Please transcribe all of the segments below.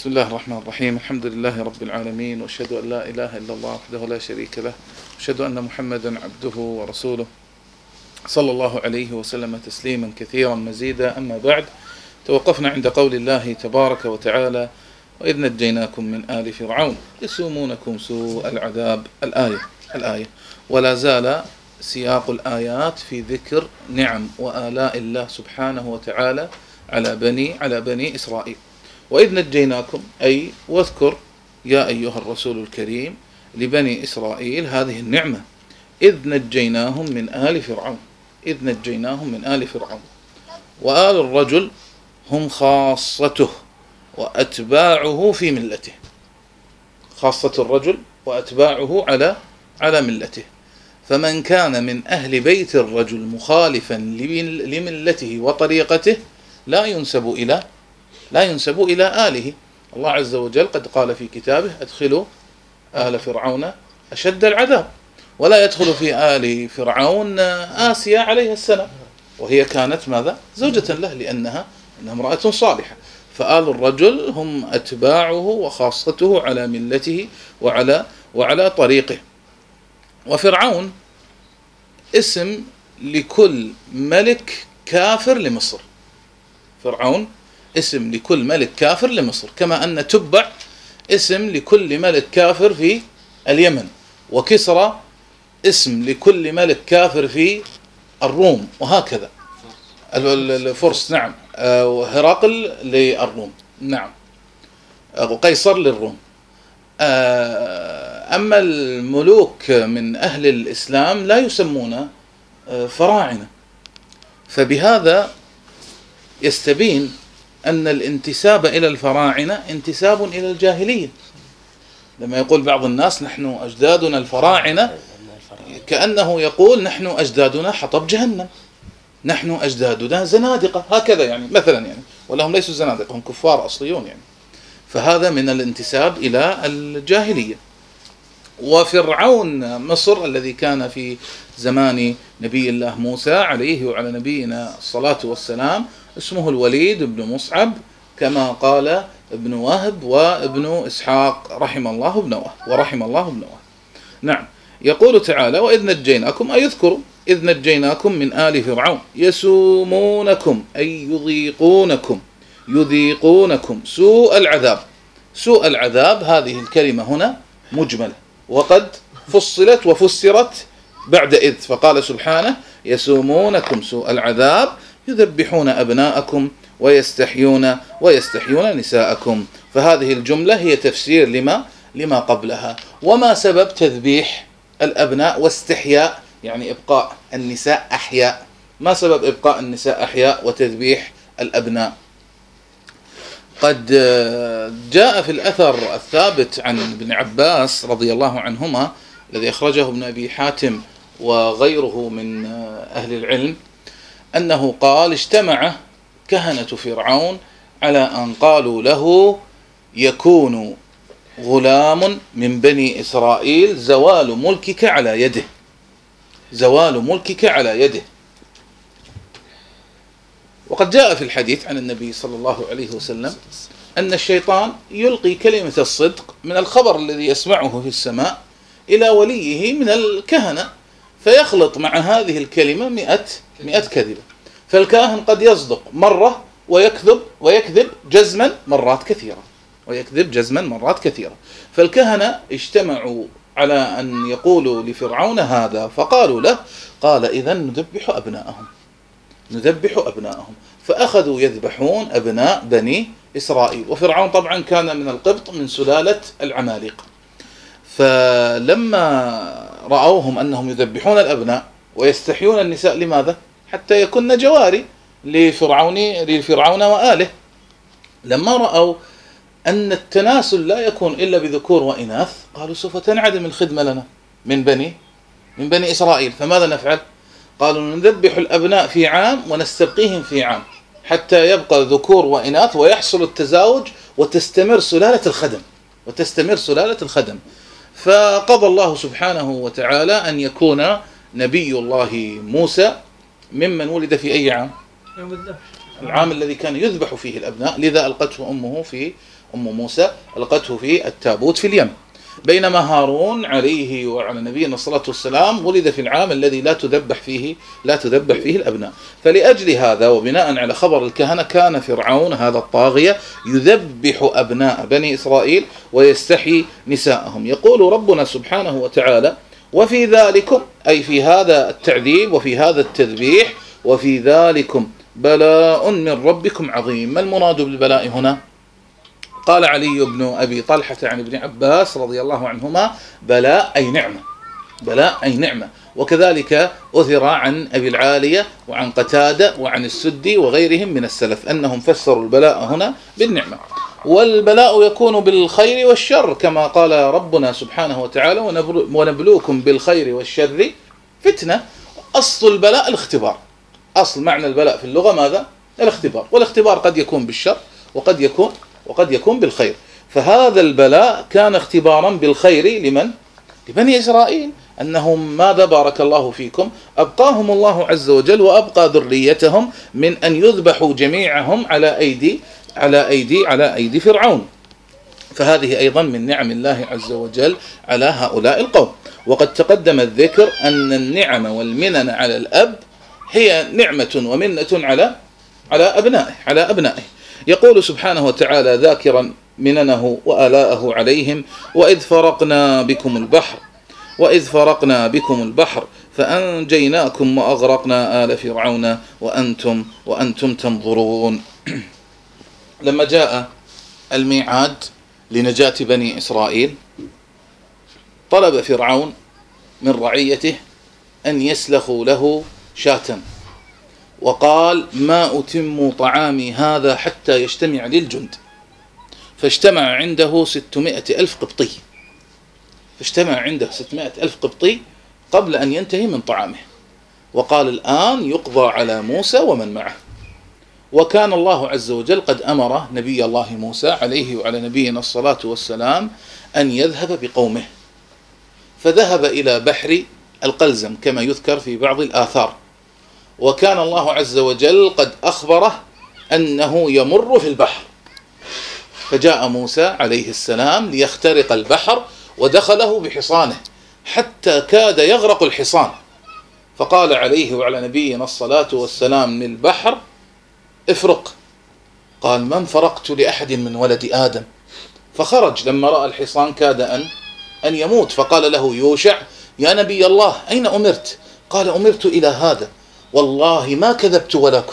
بسم الله الرحمن الرحيم. الحمد لله رب العالمين، وأشهد أن لا إله إلا الله وحده لا شريك له، وأشهد أن محمدا عبده ورسوله صلى الله عليه وسلم تسليما كثيرا مزيدا. أما بعد، توقفنا عند قول الله تبارك وتعالى: وإذ نجيناكم من آل فرعون يسومونكم سوء العذاب. الآية ولا زال سياق الآيات في ذكر نعم وآلاء الله سبحانه وتعالى على بني إسرائيل. وإذ نجيناكم أي واذكر يا أيها الرسول الكريم لبني إسرائيل هذه النعمة، إذ نجيناهم من آل فرعون. إذ نجيناهم من آل فرعون، وآل الرجل هم خاصته وأتباعه في ملته. خاصة الرجل وأتباعه على ملته. فمن كان من أهل بيت الرجل مخالفا لملته وطريقته لا ينسب إلى آله. الله عز وجل قد قال في كتابه: أدخلوا آل فرعون أشد العذاب. ولا يدخل في آل فرعون آسيا عليها السلام، وهي كانت ماذا؟ زوجة له، لأنها امرأة صالحة. فآل الرجل هم أتباعه وخاصته على ملته وعلى طريقه. وفرعون اسم لكل ملك كافر لمصر. فرعون اسم لكل ملك كافر لمصر، كما أن تبع اسم لكل ملك كافر في اليمن، وكسرى اسم لكل ملك كافر في الروم، وهكذا. الفرس نعم، وهرقل للروم نعم، وقيصر للروم. أما الملوك من أهل الإسلام لا يسمون فراعنة. فبهذا يستبين أن الانتساب إلى الفراعنة انتساب إلى الجاهلية. لما يقول بعض الناس نحن أجدادنا الفراعنة، كأنه يقول نحن أجدادنا حطب جهنم، نحن أجدادنا زنادقة، هكذا يعني مثلا، يعني ولهم ليسوا زنادقة، هم كفار أصليون يعني. فهذا من الانتساب إلى الجاهلية. وفرعون مصر الذي كان في زمان نبي الله موسى عليه وعلى نبينا الصلاة والسلام اسمه الوليد بن مصعب، كما قال ابن وهب وابن إسحاق رحم الله ابن وهب ورحم الله ابن وهب. نعم، يقول تعالى: وإذ نجيناكم، أي يذكر إذ نجيناكم من آل فرعون يسومونكم أي يذيقونكم سوء العذاب. سوء العذاب هذه الكلمة هنا مجملة، وقد فصلت وفسرت بعد إذ، فقال سبحانه: يسومونكم سوء العذاب يذبحون أبناءكم ويستحيون نساءكم. فهذه الجملة هي تفسير لما قبلها. وما سبب تذبيح الأبناء واستحياء، يعني إبقاء النساء أحياء؟ ما سبب إبقاء النساء أحياء وتذبيح الأبناء؟ قد جاء في الأثر الثابت عن ابن عباس رضي الله عنهما، الذي أخرجه ابن أبي حاتم وغيره من أهل العلم، أنه قال: اجتمع كهنة فرعون على أن قالوا له: يكون غلام من بني إسرائيل زوال ملكك على يده. وقد جاء في الحديث عن النبي صلى الله عليه وسلم أن الشيطان يلقي كلمة الصدق من الخبر الذي يسمعه في السماء إلى وليه من الكهنة، فيخلط مع هذه الكلمة 100 كذبة. فالكاهن قد يصدق مرة ويكذب جزما مرات كثيرة. فالكهنة اجتمعوا على أن يقولوا لفرعون هذا، فقالوا له: قال: إذن نذبح أبناءهم. فأخذوا يذبحون أبناء بني إسرائيل. وفرعون طبعا كان من القبط، من سلالة العمالقة. فلما رأوهم أنهم يذبحون الأبناء ويستحيون النساء، لماذا؟ حتى يكون جواري لفرعون وآله. لما رأوا أن التناسل لا يكون إلا بذكور وإناث، قالوا: سوف تنعدم الخدمة لنا من بني إسرائيل، فماذا نفعل؟ قالوا: نذبح الأبناء في عام ونستبقيهم في عام، حتى يبقى ذكور وإناث ويحصل التزاوج وتستمر سلالة الخدم. فقضى الله سبحانه وتعالى أن يكون نبي الله موسى ممن ولد في أي عام؟ العام الذي كان يذبح فيه الأبناء، لذا ألقته أمه في أم موسى ألقته في التابوت في اليم، بينما هارون عليه وعلى نبينا الصلاة والسلام ولد في العام الذي لا تذبح فيه الأبناء. فلأجل هذا وبناء على خبر الكهنة كان فرعون هذا الطاغية يذبح أبناء بني إسرائيل ويستحيي نساءهم. يقول ربنا سبحانه وتعالى: وفي ذلكم، أي في هذا التعذيب وفي هذا التذبيح، وفي ذلكم بلاء من ربكم عظيم. ما المراد بالبلاء هنا؟ قال علي بن أبي طلحة عن ابن عباس رضي الله عنهما: بلاء أي نعمة، بلاء أي نعمة. وكذلك أثر عن أبي العالية وعن قتادة وعن السدي وغيرهم من السلف أنهم فسروا البلاء هنا بالنعمة. والبلاء يكون بالخير والشر كما قال ربنا سبحانه وتعالى: ونبلوكم بالخير والشر فتنة. أصل البلاء الاختبار، أصل معنى البلاء في اللغة ماذا؟ الاختبار، والاختبار قد يكون بالشر وقد يكون بالخير. فهذا البلاء كان اختبارا بالخير لمن؟ لبني إسرائيل، أنهم ماذا بارك الله فيكم أبقاهم الله عز وجل وأبقى ذريتهم من أن يذبحوا جميعهم على أيدي فرعون. فهذه أيضا من نعم الله عز وجل على هؤلاء القوم. وقد تقدم الذكر أن النعم والمنن على الأب هي نعمة ومنة على أبنائه. يقول سبحانه وتعالى ذاكرا مننه وآلاءه عليهم: وإذ فرقنا بكم البحر فأنجيناكم وأغرقنا آل فرعون وأنتم تنظرون. لما جاء الميعاد لنجاة بني إسرائيل طلب فرعون من رعيته أن يسلخوا له شاة، وقال: ما أتم طعامي هذا حتى يجتمع للجند. فاجتمع عنده 600 ألف قبطي، فاجتمع عنده 600 ألف قبطي قبل أن ينتهي من طعامه، وقال: الآن يقضى على موسى ومن معه. وكان الله عز وجل قد أمر نبي الله موسى عليه وعلى نبينا الصلاة والسلام أن يذهب بقومه، فذهب إلى بحر القلزم كما يذكر في بعض الآثار. وكان الله عز وجل قد أخبره أنه يمر في البحر، فجاء موسى عليه السلام ليخترق البحر ودخله بحصانه حتى كاد يغرق الحصان، فقال عليه وعلى نبينا الصلاة والسلام للبحر: افرق. قال: من فرقت لأحد من ولد آدم؟ فخرج لما رأى الحصان كاد أن يموت، فقال له يوشع: يا نبي الله أين أمرت؟ قال: أمرت إلى هذا، والله ما كذبت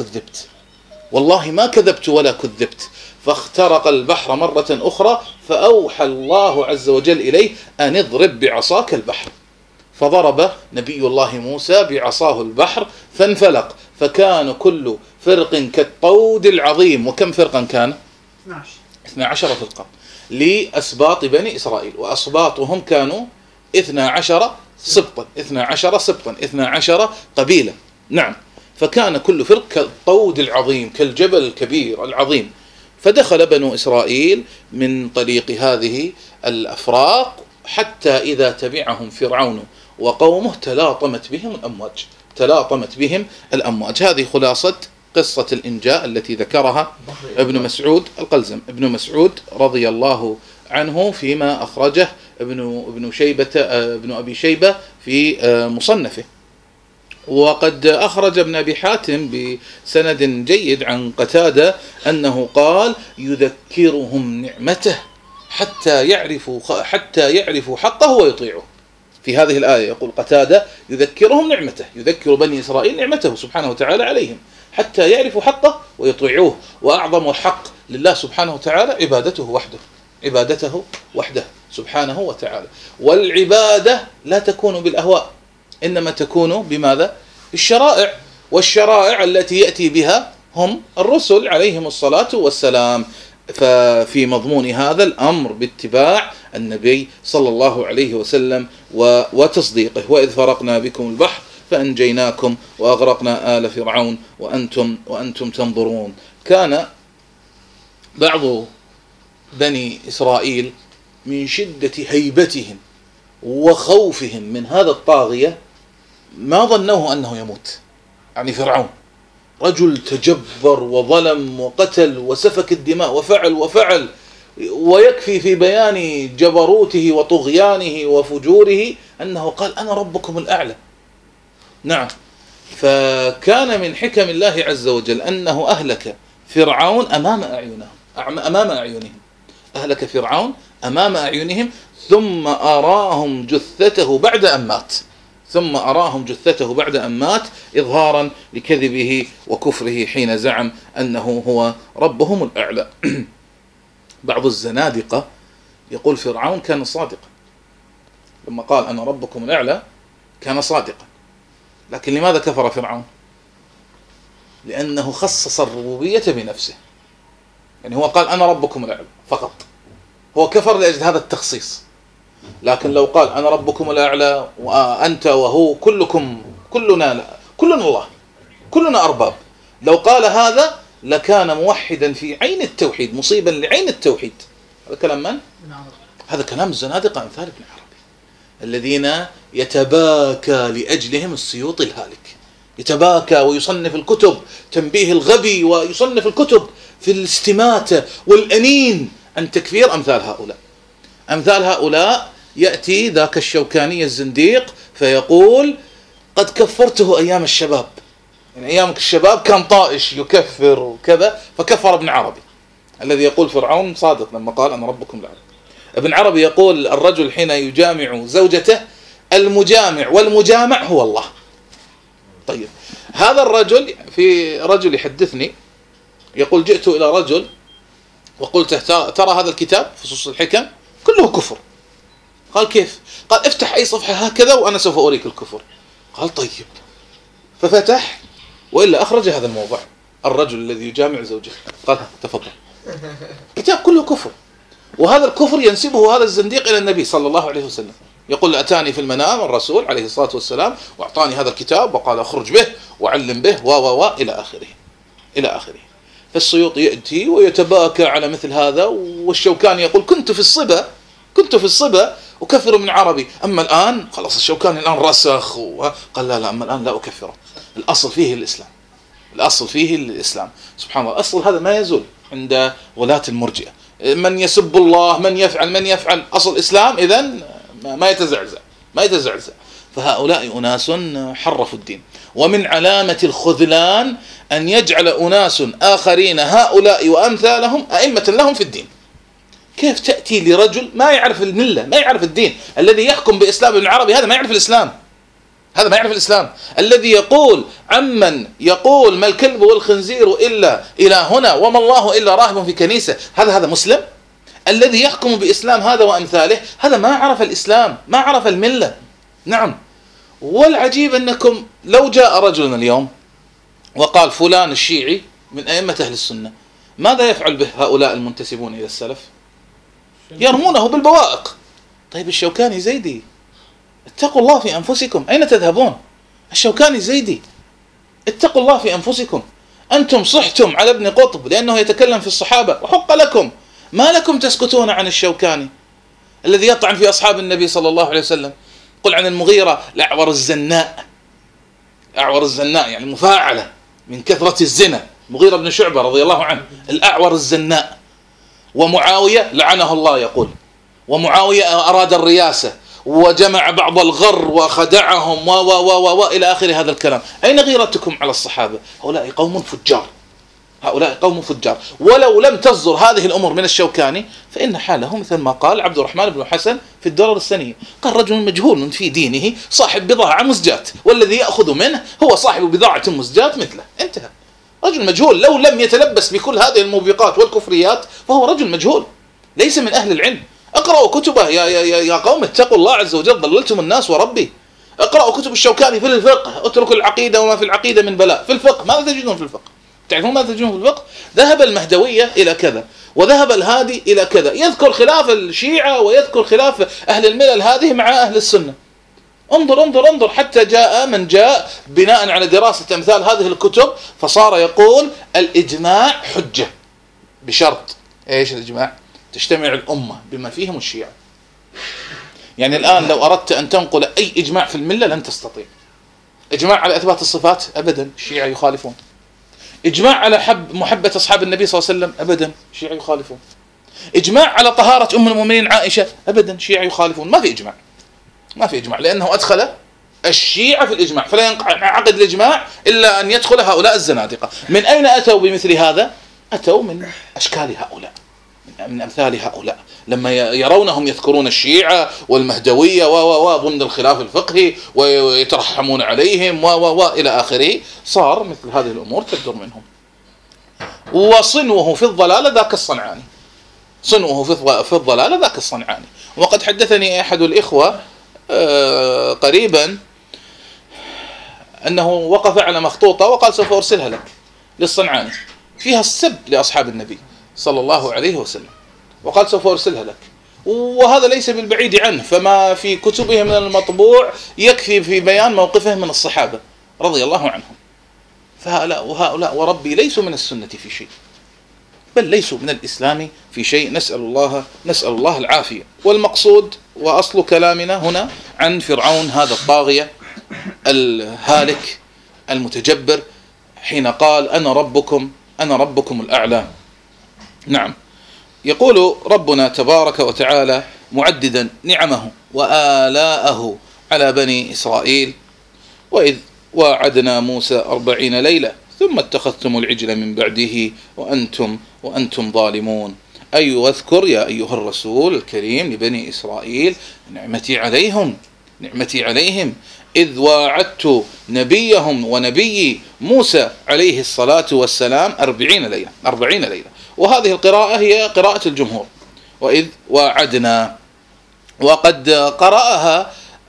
ولا كذبت. فاخترق البحر مرة أخرى، فأوحى الله عز وجل إليه أن اضرب بعصاك البحر، فضرب نبي الله موسى بعصاه البحر فانفلق، فكان كل فرق كالطود العظيم. وكم فرقا كان؟ 12 فرقا لأسباط بني إسرائيل، وأسباطهم كانوا 12 سبطا 12 قبيلة. نعم، فكان كل فرق كالطود العظيم كالجبل الكبير العظيم. فدخل بنو إسرائيل من طريق هذه الأفراق حتى إذا تبعهم فرعون وقومه تلاطمت بهم الأمواج. هذه خلاصة قصة الإنجاء التي ذكرها ابن مسعود القلزم، ابن مسعود رضي الله عنه، فيما أخرجه ابن أبي شيبة في مصنفه. وقد أخرج ابن أبي حاتم بسند جيد عن قتادة أنه قال: يذكرهم نعمته حتى يعرفوا حقه ويطيعوه. في هذه الآية يقول قتادة: يذكرهم نعمته، يذكر بني إسرائيل نعمته سبحانه وتعالى عليهم حتى يعرفوا حقه ويطيعوه. وأعظم الحق لله سبحانه وتعالى عبادته وحده سبحانه وتعالى. والعبادة لا تكون بالأهواء، إنما تكون بماذا؟ الشرائع، والشرائع التي يأتي بها هم الرسل عليهم الصلاة والسلام. ففي مضمون هذا الأمر باتباع النبي صلى الله عليه وسلم وتصديقه: وإذ فرقنا بكم البحر فأنجيناكم وأغرقنا آل فرعون وأنتم تنظرون. كان بعض بني إسرائيل من شدة هيبتهم وخوفهم من هذا الطاغية ما ظنوه أنه يموت. يعني فرعون رجل تجبر وظلم وقتل وسفك الدماء وفعل ويكفي في بيان جبروته وطغيانه وفجوره أنه قال أنا ربكم الأعلى. نعم. فكان من حكم الله عز وجل أنه أهلك فرعون أمام أعينهم، أهلك فرعون أمام أعينهم، ثم أراهم جثته بعد أن مات إظهارا لكذبه وكفره حين زعم أنه هو ربهم الأعلى. بعض الزنادقة يقول فرعون كان صادقا لما قال أنا ربكم الأعلى، كان صادقا. لكن لماذا كفر فرعون؟ لأنه خصص الربوبية بنفسه، يعني هو قال أنا ربكم الأعلى فقط، هو كفر لأجل هذا التخصيص. لكن لو قال أنا ربكم الأعلى وأنت وهو كلنا الله، كلنا أرباب، لو قال هذا لكان موحدا في عين التوحيد، مصيبا لعين التوحيد. هذا كلام من؟ هذا كلام الزنادقة أمثال ابن عربي الذين يتباكى لأجلهم السيوطي الهالك، يتباكى ويصنف الكتب تنبيه الغبي، ويصنف الكتب في الاستماتة والأنين عن تكفير أمثال هؤلاء. يأتي ذاك الشوكاني الزنديق فيقول قد كفرته أيام الشباب، يعني أيام الشباب كان طائش يكفر وكذا، فكفر ابن عربي الذي يقول فرعون صادق لما قال أنا ربكم الأعلى. ابن عربي يقول الرجل حين يجامع زوجته المجامع والمجامع هو الله. طيب هذا الرجل، في رجل يحدثني يقول جئت إلى رجل وقلت ترى هذا الكتاب فصوص الحكم كله كفر. قال كيف؟ قال افتح أي صفحة هكذا وأنا سوف أريك الكفر. قال طيب، ففتح وإلا أخرج هذا الموضوع، الرجل الذي يجامع زوجته، قال تفضل، كتاب كله كفر. وهذا الكفر ينسبه هذا الزنديق إلى النبي صلى الله عليه وسلم، يقول أتاني في المنام الرسول عليه الصلاة والسلام وأعطاني هذا الكتاب وقال أخرج به وعلم به إلى آخره. فالسيوطي يأتي ويتباكى على مثل هذا، والشوكاني يقول كنت في الصبا أكفر ابن عربي، أما الآن خلاص الشوكاني الآن رسخ، قال لا أما الآن لا أكفره، الأصل فيه الإسلام. سبحان الله، أصل هذا ما يزول عند ولاة المرجئة، من يسب الله، من يفعل أصل إسلام، إذن ما يتزعزع. فهؤلاء أناس حرفوا الدين. ومن علامة الخذلان أن يجعل أناس آخرين هؤلاء وأمثالهم أئمة لهم في الدين. كيف تأتي لرجل ما يعرف الملة، ما يعرف الدين، الذي يحكم بإسلام ابن عربي، هذا ما يعرف الإسلام، الذي يقول عمن يقول ما الكلب والخنزير إلا إلى هنا وما الله إلا راهب في كنيسة، هذا مسلم؟ الذي يحكم بإسلام هذا وأمثاله، هذا ما عرف الإسلام، ما عرف الملة. نعم. والعجيب أنكم لو جاء رجل اليوم وقال فلان الشيعي من أئمة أهل السنة، ماذا يفعل به هؤلاء المنتسبون إلى السلف؟ يرمونه بالبوائق. طيب الشوكاني زيدي، اتقوا الله في أنفسكم، أين تذهبون؟ الشوكاني زيدي، اتقوا الله في أنفسكم، أنتم صحتم على ابن قطب لأنه يتكلم في الصحابة وحق لكم، ما لكم تسكتون عن الشوكاني الذي يطعن في أصحاب النبي صلى الله عليه وسلم؟ قل عن المغيرة الأعور الزناء يعني مفاعلة من كثرة الزنا، مغيرة بن شعبة رضي الله عنه الأعور الزناء. ومعاوية لعنه الله يقول، ومعاوية أراد الرياسة وجمع بعض الغر وخدعهم إلى آخر هذا الكلام. أين غيرتكم على الصحابة؟ هؤلاء قوم فجار. ولو لم تصدر هذه الأمور من الشوكاني فإن حاله مثل ما قال عبد الرحمن بن حسن في الدرر السنية، قال رجل مجهول في دينه صاحب بضاعة مزجات، والذي يأخذ منه هو صاحب بضاعة مزجات مثله، انتهى. رجل مجهول لو لم يتلبس بكل هذه الموبقات والكفريات فهو رجل مجهول ليس من أهل العلم. اقرأوا كتبه يا قوم، اتقوا الله عز وجل، ضللتم الناس وربي. اقرأوا كتب الشوكاني في الفقه، اتركوا العقيدة وما في العقيدة من بلاء. في الفقه ماذا تجدون في الفقه؟ تعرفون ماذا تجدون في الفقه؟ ذهب المهدوية إلى كذا وذهب الهادي إلى كذا، يذكر خلاف الشيعة ويذكر خلاف أهل الملل هذه مع أهل السنة. انظر حتى جاء من جاء بناء على دراسة أمثال هذه الكتب فصار يقول الإجماع حجة، بشرط إيش الإجماع؟ تجتمع الأمة بما فيهم الشيعة. يعني الآن لو أردت أن تنقل أي إجماع في الملة لن تستطيع. إجماع على إثبات الصفات أبدا، الشيعة يخالفون. إجماع على محبة أصحاب النبي صلى الله عليه وسلم أبدا، الشيعة يخالفون. إجماع على طهارة أم المؤمنين عائشة أبدا، شيعة يخالفون، ما في إجماع، ما في إجماع، لأنه أدخل الشيعة في الإجماع، فلا ينعقد الإجماع إلا أن يدخل هؤلاء الزنادقة. من أين أتوا بمثل هذا؟ أتوا من أشكال هؤلاء، من أمثال هؤلاء، لما يرونهم يذكرون الشيعة والمهدوية ضمن الخلاف الفقهي ويترحمون عليهم إلى آخره، صار مثل هذه الأمور تدور منهم. وصنوه في الضلالة ذاك الصنعاني، صنوه في الضلالة ذاك الصنعاني. وقد حدثني أحد الإخوة قريبا أنه وقف على مخطوطة وقال سوف أرسلها لك للصنعاني، فيها السب لأصحاب النبي صلى الله عليه وسلم، وقال سوف أرسلها لك. وهذا ليس بالبعيد عنه، فما في كتبه من المطبوع يكفي في بيان موقفه من الصحابة رضي الله عنهم. وهؤلاء وربي ليسوا من السنة في شيء، بل ليسوا من الإسلام في شيء، نسأل الله العافية. والمقصود وأصل كلامنا هنا عن فرعون هذا الطاغية الهالك المتجبر، حين قال أنا ربكم الأعلى. نعم، يقول ربنا تبارك وتعالى معددا نعمه وآلاءه على بني إسرائيل: وإذ واعدنا موسى 40 ليلة ثم اتخذتم العجل من بعده وأنتم ظالمون. أي واذكر يا أيها الرسول الكريم لبني إسرائيل نعمتي عليهم إذ واعدت نبيهم ونبي موسى عليه الصلاة والسلام 40 ليلة. وهذه القراءة هي قراءة الجمهور، وإذ واعدنا. وقد قرأها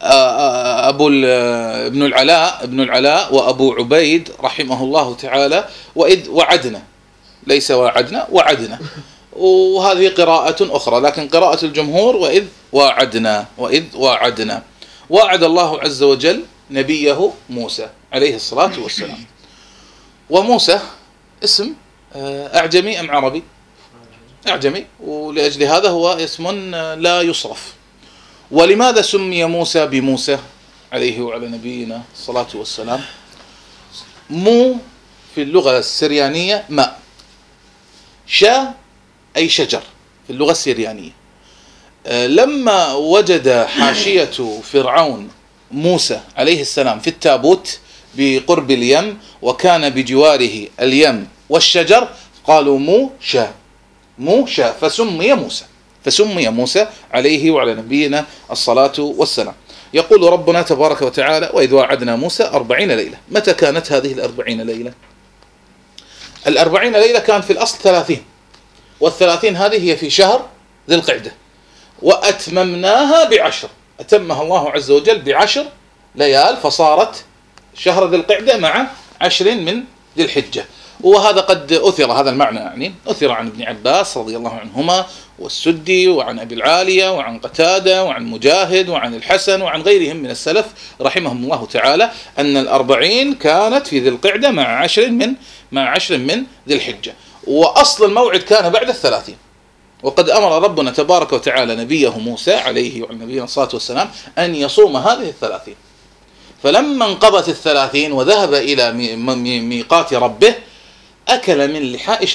ابن العلاء وأبو عبيد رحمه الله تعالى: وإذ وعدنا، ليس واعدنا، وعدنا. وهذه قراءة أخرى، لكن قراءة الجمهور وإذ واعدنا. وعد الله عز وجل نبيه موسى عليه الصلاة والسلام. وموسى اسم أعجمي أم عربي؟ أعجمي، ولأجل هذا هو اسم لا يصرف. ولماذا سمي موسى بموسى عليه وعلى نبينا الصلاة والسلام؟ مو في اللغة السريانية ماء، شا أي شجر في اللغة السريانية. لما وجد حاشية فرعون موسى عليه السلام في التابوت بقرب اليم، وكان بجواره اليم والشجر، قالوا مو شا فسمي موسى عليه وعلى نبينا الصلاة والسلام. يقول ربنا تبارك وتعالى: وإذ واعدنا موسى 40 ليلة. متى كانت هذه 40 ليلة؟ 40 ليلة كان في الأصل 30، وال30 هذه هي في شهر ذي القعدة، وأتممناها ب10، أتمها الله عز وجل ب10 ليال، فصارت شهر ذي القعدة مع 10 من ذي الحجة. وهذا قد أثر، هذا المعنى يعني أثر عن ابن عباس رضي الله عنهما والسدي، وعن أبي العالية، وعن قتادة، وعن مجاهد، وعن الحسن، وعن غيرهم من السلف رحمهم الله تعالى، أن 40 كانت في ذي القعدة مع 10 من ذي الحجة. وأصل الموعد كان بعد 30. وقد أمر ربنا تبارك وتعالى نبيه موسى عليه وعلى نبينا الصلاة والسلام أن يصوم هذه 30. فلما انقضت 30 وذهب إلى ميقات ربه، أكل من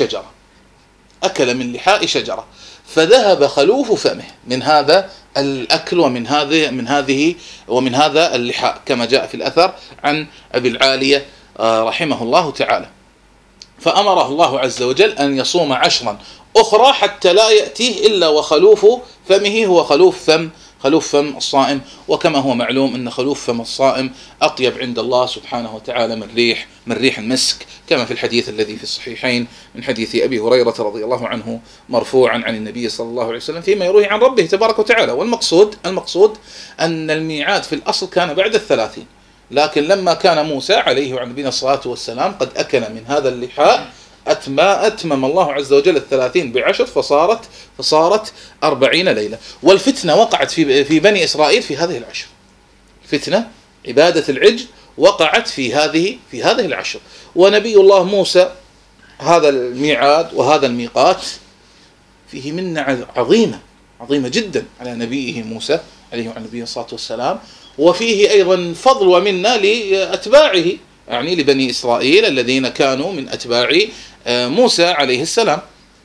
لحاء شجرة، فذهب خلوف فمه من هذا الأكل ومن هذا اللحاء، كما جاء في الأثر عن أبي العالية رحمه الله تعالى. فأمره الله عز وجل أن يصوم 10 أخرى حتى لا يأتيه إلا وخلوف فمه هو خلوف فم الصائم. وكما هو معلوم أن خلوف فم الصائم أطيب عند الله سبحانه وتعالى من ريح المسك، كما في الحديث الذي في الصحيحين من حديث أبي هريرة رضي الله عنه مرفوعا عن النبي صلى الله عليه وسلم فيما يروي عن ربه تبارك وتعالى. والمقصود أن الميعاد في الأصل كان بعد 30، لكن لما كان موسى عليه وعلى نبينا الصلاة والسلام قد أكل من هذا اللحاء، أتمم الله عز وجل 30 ب10، فصارت 40 ليلة. والفتنة وقعت في بني إسرائيل في هذه 10. فتنة عبادة العجل وقعت في هذه 10. ونبي الله موسى هذا الميعاد وهذا الميقات فيه منة عظيمة جدا على نبيه موسى عليه وعلى نبينا الصلاة والسلام، وفيه أيضا فضل ومنة لأتباعه، يعني لبني إسرائيل الذين كانوا من أتباع موسى عليه السلام.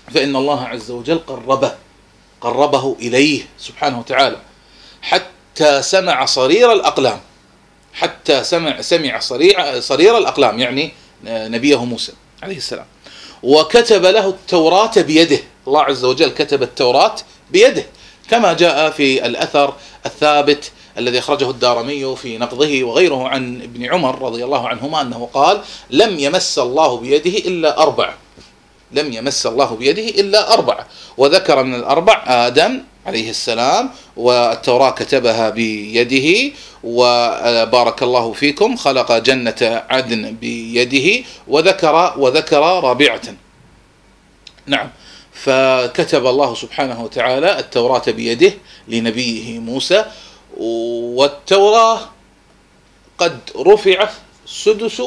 فإن الله عز وجل قربه إليه سبحانه وتعالى حتى سمع صرير الأقلام، حتى سمع صرير الأقلام، يعني نبيه موسى عليه السلام. وكتب له التوراة بيده، الله عز وجل كتب التوراة بيده كما جاء في الأثر الثابت الذي أخرجه الدارمي في نقضه وغيره عن ابن عمر رضي الله عنهما أنه قال: لم يمس الله بيده إلا 4. لم يمس الله بيده إلا 4. وذكر من ال4 آدم عليه السلام، والتوراة كتبها بيده، وبارك الله فيكم خلق جنة عدن بيده، وذكر رابعة. نعم، فكتب الله سبحانه وتعالى التوراة بيده لنبيه موسى. والتوراة قد رفع سدس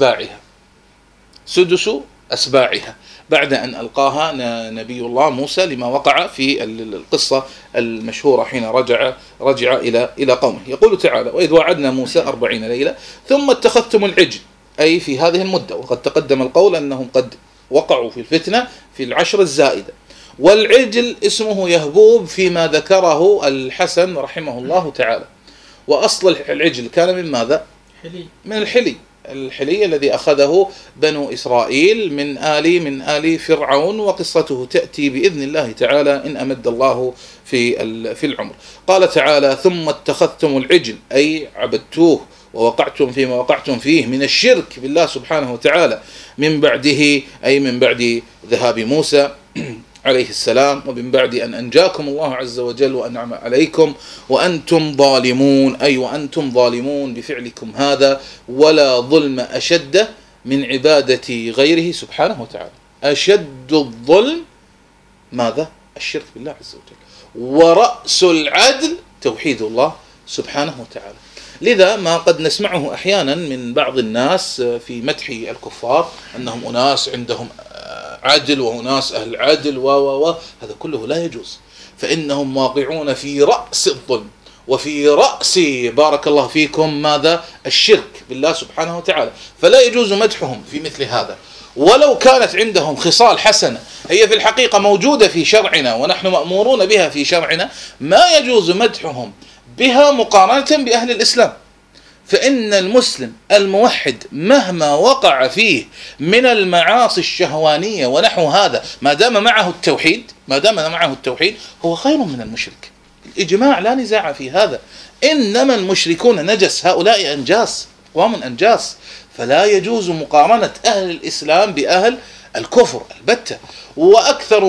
أسباعها بعد أن ألقاها نبي الله موسى، لما وقع في القصة المشهورة حين رجع إلى قومه. يقول تعالى: وإذ وعدنا موسى 40 ليلة ثم اتخذتم العجل، أي في هذه المدة. وقد تقدم القول أنهم قد وقعوا في الفتنة في العشر الزائدة. والعجل اسمه يهبوب فيما ذكره الحسن رحمه الله تعالى. وأصل العجل كان من ماذا؟ من الحلي الذي أخذه بنو إسرائيل من آل فرعون، وقصته تأتي بإذن الله تعالى إن أمد الله في العمر. قال تعالى: ثم اتخذتم العجل، أي عبدتوه ووقعتم فيما وقعتم فيه من الشرك بالله سبحانه وتعالى من بعده، أي من بعد ذهاب موسى عليه السلام، ومن بعد أن أنجاكم الله عز وجل وأنعم عليكم وأنتم ظالمون، أي وأنتم ظالمون بفعلكم هذا. ولا ظلم أشد من عبادة غيره سبحانه وتعالى. أشد الظلم ماذا؟ الشرك بالله عز وجل. ورأس العدل توحيد الله سبحانه وتعالى. لذا ما قد نسمعه أحيانا من بعض الناس في مدح الكفار أنهم أناس عندهم عدل وأناس أهل عدل هذا كله لا يجوز، فإنهم واقعون في رأس الظلم وفي رأس بارك الله فيكم ماذا؟ الشرك بالله سبحانه وتعالى. فلا يجوز مدحهم في مثل هذا، ولو كانت عندهم خصال حسنة هي في الحقيقة موجودة في شرعنا ونحن مأمورون بها في شرعنا، ما يجوز مدحهم بها مقارنة بأهل الإسلام. فإن المسلم الموحد مهما وقع فيه من المعاصي الشهوانية ونحو هذا، ما دام معه التوحيد هو خير من المشرك. الإجماع لا نزاع في هذا. إنما المشركون نجس، هؤلاء أنجاس، أقوام أنجاس. فلا يجوز مقارنة أهل الإسلام بأهل الكفر البتة. وأكثر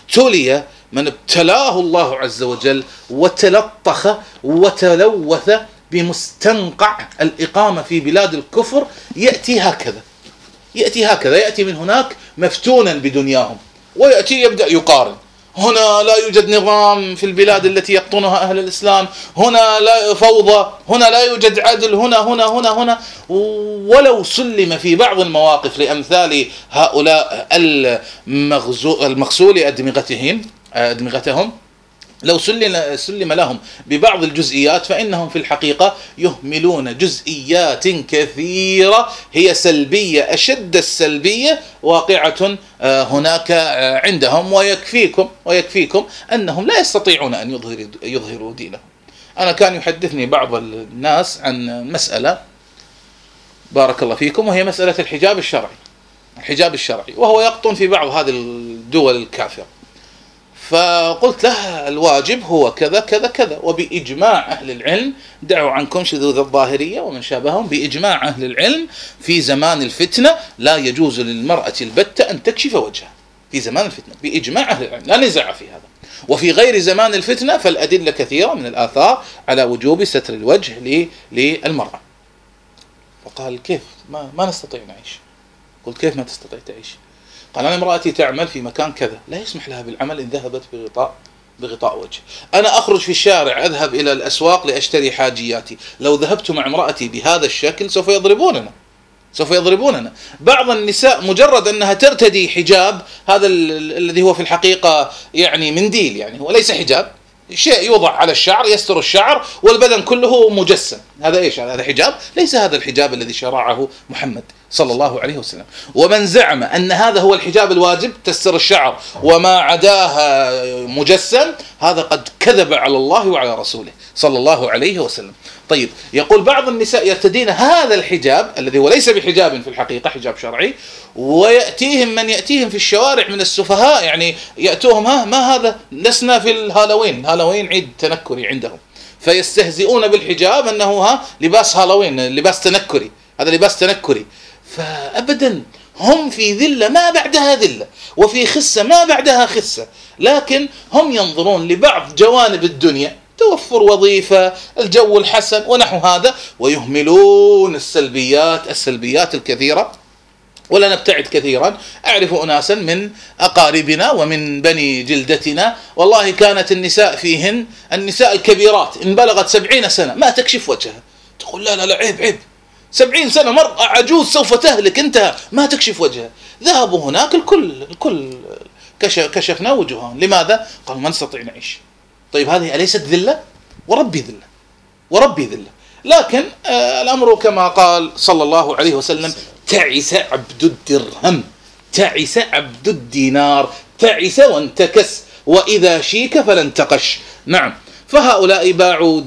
من ابتلاه الله عز وجل وتلطخ وتلوث بمستنقع الإقامة في بلاد الكفر يأتي هكذا، يأتي من هناك مفتونا بدنياهم، ويأتي يبدأ يقارن. هنا لا يوجد نظام في البلاد التي يقطنها أهل الإسلام، هنا لا فوضى، هنا لا يوجد عدل، هنا ولو سلم في بعض المواقف لأمثال هؤلاء المغسول أدمغتهم، لو سلم لهم ببعض الجزئيات، فإنهم في الحقيقة يهملون جزئيات كثيرة هي سلبية، أشد السلبية واقعة هناك عندهم. ويكفيكم أنهم لا يستطيعون أن يظهروا دينهم. أنا كان يحدثني بعض الناس عن مسألة بارك الله فيكم، وهي مسألة الحجاب الشرعي، وهو يقطن في بعض هذه الدول الكافرة. فقلت له الواجب هو كذا كذا كذا، وبإجماع أهل العلم، دعوا عنكم شذوذ الظاهرية ومن شابههم، بإجماع أهل العلم في زمان الفتنة لا يجوز للمرأة البتة أن تكشف وجهها في زمان الفتنة، بإجماع أهل العلم لا نزاع في هذا. وفي غير زمان الفتنة فالأدلة كثيرة من الآثار على وجوب ستر الوجه للمرأة. فقال: كيف ما نستطيع نعيش؟ قلت: كيف ما تستطيع تعيش؟ قال: أنا امرأتي تعمل في مكان كذا، لا يسمح لها بالعمل إن ذهبت بغطاء وجه. أنا أخرج في الشارع أذهب إلى الأسواق لأشتري حاجياتي، لو ذهبت مع امرأتي بهذا الشكل سوف يضربوننا. بعض النساء مجرد أنها ترتدي حجاب، هذا الذي هو في الحقيقة يعني منديل، يعني هو ليس حجاب، شيء يوضع على الشعر يستر الشعر والبدن كله مجسم، هذا إيش؟ هذا حجاب؟ ليس هذا الحجاب الذي شرعه محمد صلى الله عليه وسلم. ومن زعم أن هذا هو الحجاب الواجب، تستر الشعر وما عداها مجسم، هذا قد كذب على الله وعلى رسوله صلى الله عليه وسلم. طيب، يقول بعض النساء يرتدين هذا الحجاب الذي هو ليس بحجاب في الحقيقة، حجاب شرعي، ويأتيهم من يأتيهم في الشوارع من السفهاء، يعني يأتوهم ما هذا، لسنا في الهالوين عيد تنكري عندهم، فيستهزئون بالحجاب أنه لباس هالوين، لباس تنكري، هذا لباس تنكري. فأبدا، هم في ذلة ما بعدها ذلة، وفي خسة ما بعدها خسة، لكن هم ينظرون لبعض جوانب الدنيا، توفر وظيفة، الجو الحسن ونحو هذا، ويهملون السلبيات الكثيرة. ولا نبتعد كثيرا، أعرف أناسا من أقاربنا ومن بني جلدتنا، والله كانت النساء فيهن، النساء الكبيرات إن بلغت 70 سنة ما تكشف وجهها، تقول لا عيب 70 سنة مرأة عجوز سوف تهلك، انتهى، ما تكشف وجهها. ذهبوا هناك الكل كشفنا وجوههم. لماذا؟ قالوا ما نستطيع نعيش. طيب، هذه أليست ذلة؟ وربي ذلة. لكن الأمر كما قال صلى الله عليه وسلم: تعس عبد الدرهم، تعس عبد الدينار، تعس وانتكس، وإذا شيك فلن تقش. نعم، فهؤلاء باعوا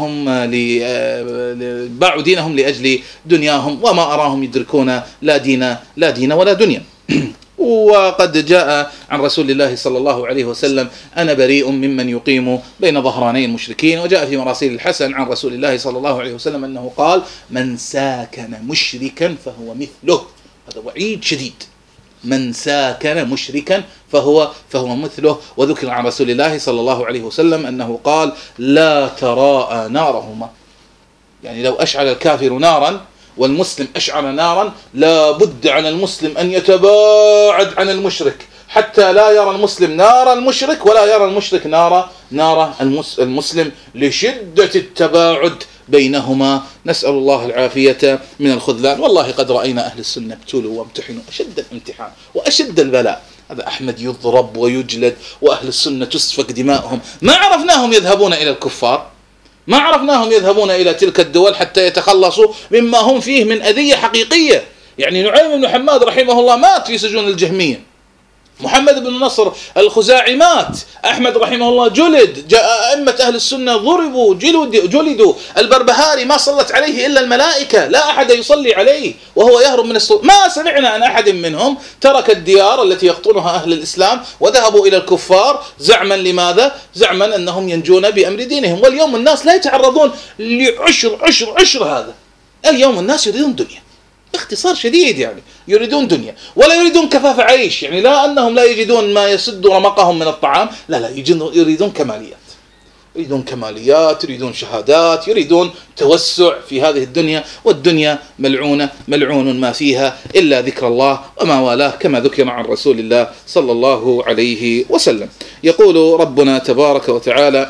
دينهم لأجل دنياهم، وما أراهم يدركون لا دين ولا دنيا. وقد جاء عن رسول الله صلى الله عليه وسلم: أنا بريء ممن يقيم بين ظهراني المشركين. وجاء في مراسيل الحسن عن رسول الله صلى الله عليه وسلم أنه قال: من ساكن مشركا فهو مثله. هذا وعيد شديد، من ساكن مشركا فهو مثله. وذكر عن رسول الله صلى الله عليه وسلم أنه قال: لا تراءى نارهما، يعني لو أشعل الكافر نارا والمسلم أشعل نارا، لا بد عن المسلم أن يتباعد عن المشرك، حتى لا يرى المسلم نار المشرك ولا يرى المشرك نار المسلم، لشدة التباعد بينهما. نسأل الله العافية من الخذلان. والله قد رأينا أهل السنة ابتلوا وامتحنوا أشد الامتحان وأشد البلاء. هذا أحمد يضرب ويجلد، وأهل السنة تسفك دماؤهم. ما عرفناهم يذهبون إلى الكفار، ما عرفناهم يذهبون إلى تلك الدول حتى يتخلصوا مما هم فيه من أذية حقيقية. يعني نعيم بن حماد رحمه الله مات في سجون الجهمية، محمد بن نصر الخزاعي مات، أحمد رحمه الله جلد، جاء أئمة أهل السنة ضربوا جلدوا، البربهاري ما صلت عليه إلا الملائكة، لا أحد يصلي عليه وهو يهرب من السلطة. ما سمعنا عن أحد منهم ترك الديار التي يقطنها أهل الإسلام وذهبوا إلى الكفار زعما. لماذا؟ زعما أنهم ينجون بأمر دينهم. واليوم الناس لا يتعرضون لعشر هذا. اليوم الناس يريدون دنيا، باختصار شديد، يعني يريدون دنيا ولا يريدون كفاف عيش. يعني لا أنهم لا يجدون ما يسد رمقهم من الطعام، لا يريدون كماليات، يريدون شهادات، يريدون توسع في هذه الدنيا. والدنيا ملعون ما فيها إلا ذكر الله وما والاه، كما ذكر عن رسول الله صلى الله عليه وسلم. يقول ربنا تبارك وتعالى: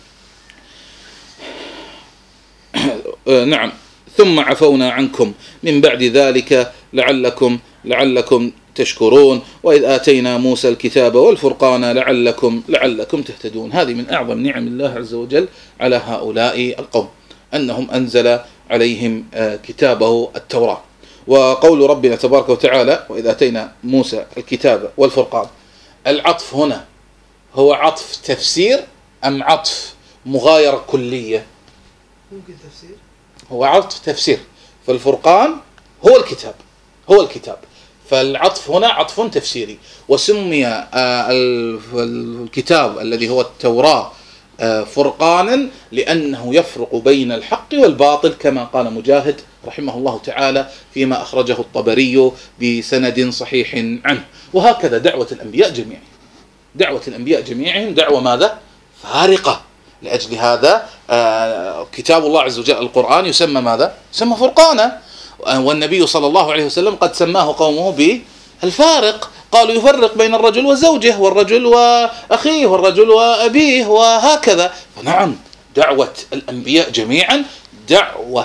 نعم، ثم عفونا عنكم من بعد ذلك لعلكم تشكرون، وإذ آتينا موسى الكتاب والفرقان لعلكم تهتدون. هذه من أعظم نعم الله عز وجل على هؤلاء القوم، أنهم أنزل عليهم كتابه التوراة. وقول ربنا تبارك وتعالى: وإذ آتينا موسى الكتاب والفرقان، العطف هنا هو عطف تفسير أم عطف مغايرة كلية؟ ممكن تفسير، هو عطف تفسير. فالفرقان هو الكتاب، فالعطف هنا عطف تفسيري. وسمي الكتاب الذي هو التوراة فرقانا لأنه يفرق بين الحق والباطل، كما قال مجاهد رحمه الله تعالى فيما أخرجه الطبري بسند صحيح عنه. وهكذا دعوة الأنبياء جميعهم دعوة ماذا؟ فارقة. لأجل هذا كتاب الله عز وجل القرآن يسمى ماذا؟ يسمى فرقانا. والنبي صلى الله عليه وسلم قد سماه قومه بالفارق، قالوا يفرق بين الرجل وزوجه، والرجل وأخيه، والرجل وأبيه، وهكذا. فنعم، دعوة الأنبياء جميعا دعوة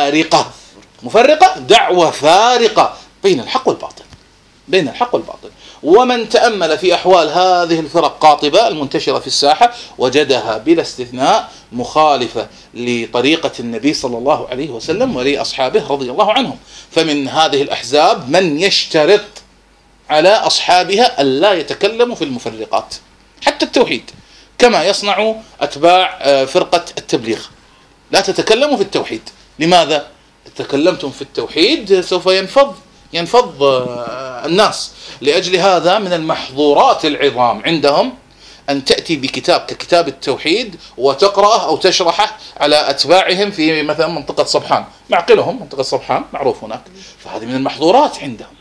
فارقة، مفرقة، دعوة فارقة بين الحق والباطل. ومن تأمل في أحوال هذه الفرق قاطبة المنتشرة في الساحة وجدها بلا استثناء مخالفة لطريقة النبي صلى الله عليه وسلم ولأصحابه رضي الله عنهم. فمن هذه الأحزاب من يشترط على أصحابها ألا يتكلموا في المفرقات حتى التوحيد، كما يصنع أتباع فرقة التبليغ، لا تتكلموا في التوحيد. لماذا؟ تكلمتم في التوحيد سوف ينفض الناس. لأجل هذا من المحظورات العظام عندهم أن تأتي بكتاب ككتاب التوحيد وتقرأه أو تشرحه على أتباعهم في مثلا منطقة صبحان، معقلهم منطقة صبحان معروف هناك، فهذه من المحظورات عندهم.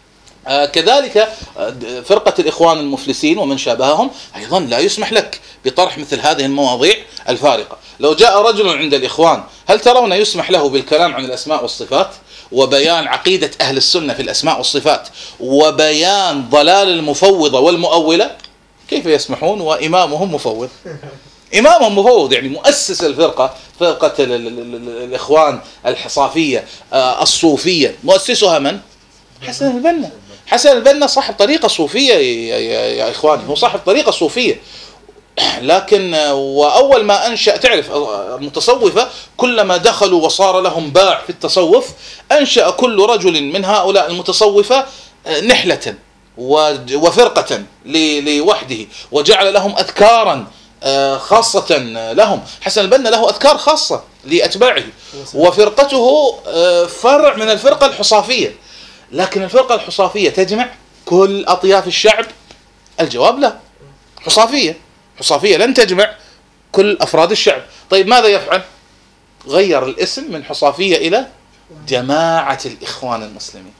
كذلك فرقة الإخوان المفلسين ومن شابههم أيضا لا يسمح لك بطرح مثل هذه المواضيع الفارقة. لو جاء رجل عند الإخوان هل ترون يسمح له بالكلام عن الأسماء والصفات وبيان عقيدة أهل السنة في الأسماء والصفات وبيان ضلال المفوضة والمؤولة؟ كيف يسمحون وإمامهم مفوض؟ إمامهم مفوض، يعني مؤسس الفرقة، فرقة الإخوان الحصافية الصوفية، مؤسسها من؟ حسن البنا. حسن البنا صاحب طريقة صوفية يا إخواني، هو صاحب طريقة صوفية، لكن وأول ما أنشأ، تعرف المتصوفة كلما دخلوا وصار لهم باع في التصوف أنشأ كل رجل من هؤلاء المتصوفة نحلة وفرقة لوحده وجعل لهم أذكارا خاصة لهم. حسن البنا له أذكار خاصة لأتباعه، وفرقته فرع من الفرقة الحصافية. لكن الفرقة الحصافية تجمع كل أطياف الشعب؟ الجواب لا. حصافية لن تجمع كل أفراد الشعب. طيب ماذا يفعل؟ غير الاسم من حصافية إلى جماعة الإخوان المسلمين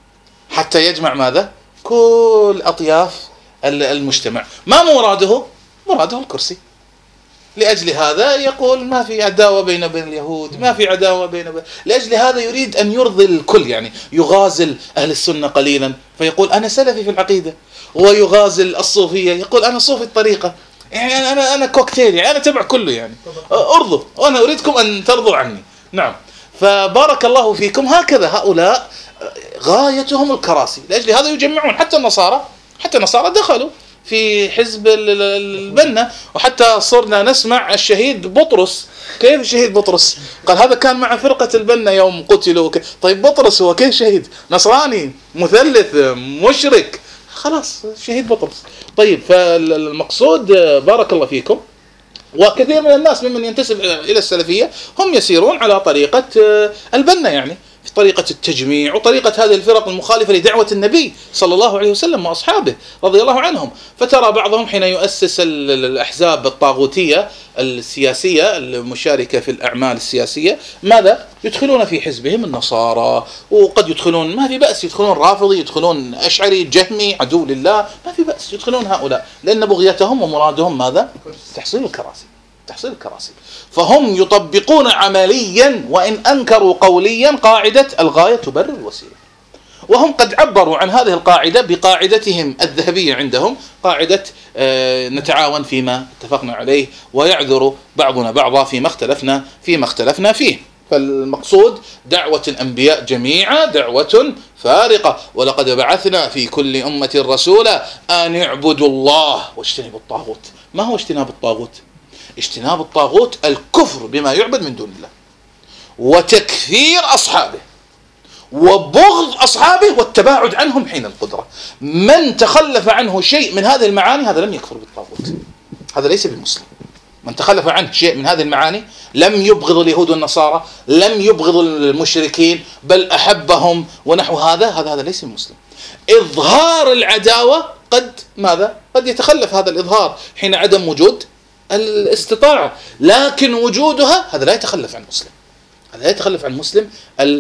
حتى يجمع ماذا؟ كل أطياف المجتمع. ما مراده؟ مراده الكرسي. لأجل هذا يقول ما في عداوة بين اليهود، ما في عداوة بين لأجل هذا يريد أن يرضي الكل، يعني يغازل أهل السنة قليلا فيقول أنا سلفي في العقيدة، ويغازل الصوفية يقول أنا صوفي الطريقة، يعني أنا كوكتيل، يعني أنا تبع كله، يعني أرضوا وأنا أريدكم أن ترضوا عني. نعم، فبارك الله فيكم. هكذا هؤلاء غايتهم الكراسي. لأجل هذا يجمعون حتى النصارى دخلوا في حزب البنا، وحتى صرنا نسمع الشهيد بطرس. كيف الشهيد بطرس؟ قال هذا كان مع فرقة البنا يوم قتلوا. طيب بطرس هو كيف شهيد؟ نصراني مثلث مشرك، خلاص شهيد بطرس. طيب فالمقصود بارك الله فيكم، وكثير من الناس ممن ينتسب إلى السلفية هم يسيرون على طريقة البنا، يعني في طريقة التجميع وطريقة هذه الفرق المخالفة لدعوة النبي صلى الله عليه وسلم وأصحابه رضي الله عنهم. فترى بعضهم حين يؤسس الأحزاب الطاغوتية السياسية المشاركة في الأعمال السياسية ماذا؟ يدخلون في حزبهم النصارى، وقد يدخلون ما في بأس، يدخلون رافضي، يدخلون أشعري، جهمي، عدو لله، ما في بأس، يدخلون هؤلاء لأن بغيتهم ومرادهم ماذا؟ تحصيل الكراسي. فهم يطبقون عمليا وإن أنكروا قوليا قاعدة الغاية تبرر الوسيلة، وهم قد عبروا عن هذه القاعدة بقاعدتهم الذهبية عندهم، قاعدة نتعاون فيما اتفقنا عليه ويعذر بعضنا بعضا فيما اختلفنا فيه. فالمقصود دعوة الأنبياء جميعا دعوة فارقة، ولقد بعثنا في كل أمة رسولا أن اعبدوا الله واجتنبوا الطاغوت. ما هو اجتناب الطاغوت؟ اجتناب الطاغوت الكفر بما يعبد من دون الله، وتكفير أصحابه، وبغض أصحابه، والتباعد عنهم حين القدرة. من تخلف عنه شيء من هذه المعاني هذا لم يكفر بالطاغوت، هذا ليس بمسلم. من تخلف عنه شيء من هذه المعاني لم يبغض اليهود والنصارى، لم يبغض المشركين، بل أحبهم ونحو هذا ليس بمسلم. إظهار العداوة قد يتخلف هذا الإظهار حين عدم وجود الاستطاعة، لكن وجودها هذا لا يتخلف عن مسلم،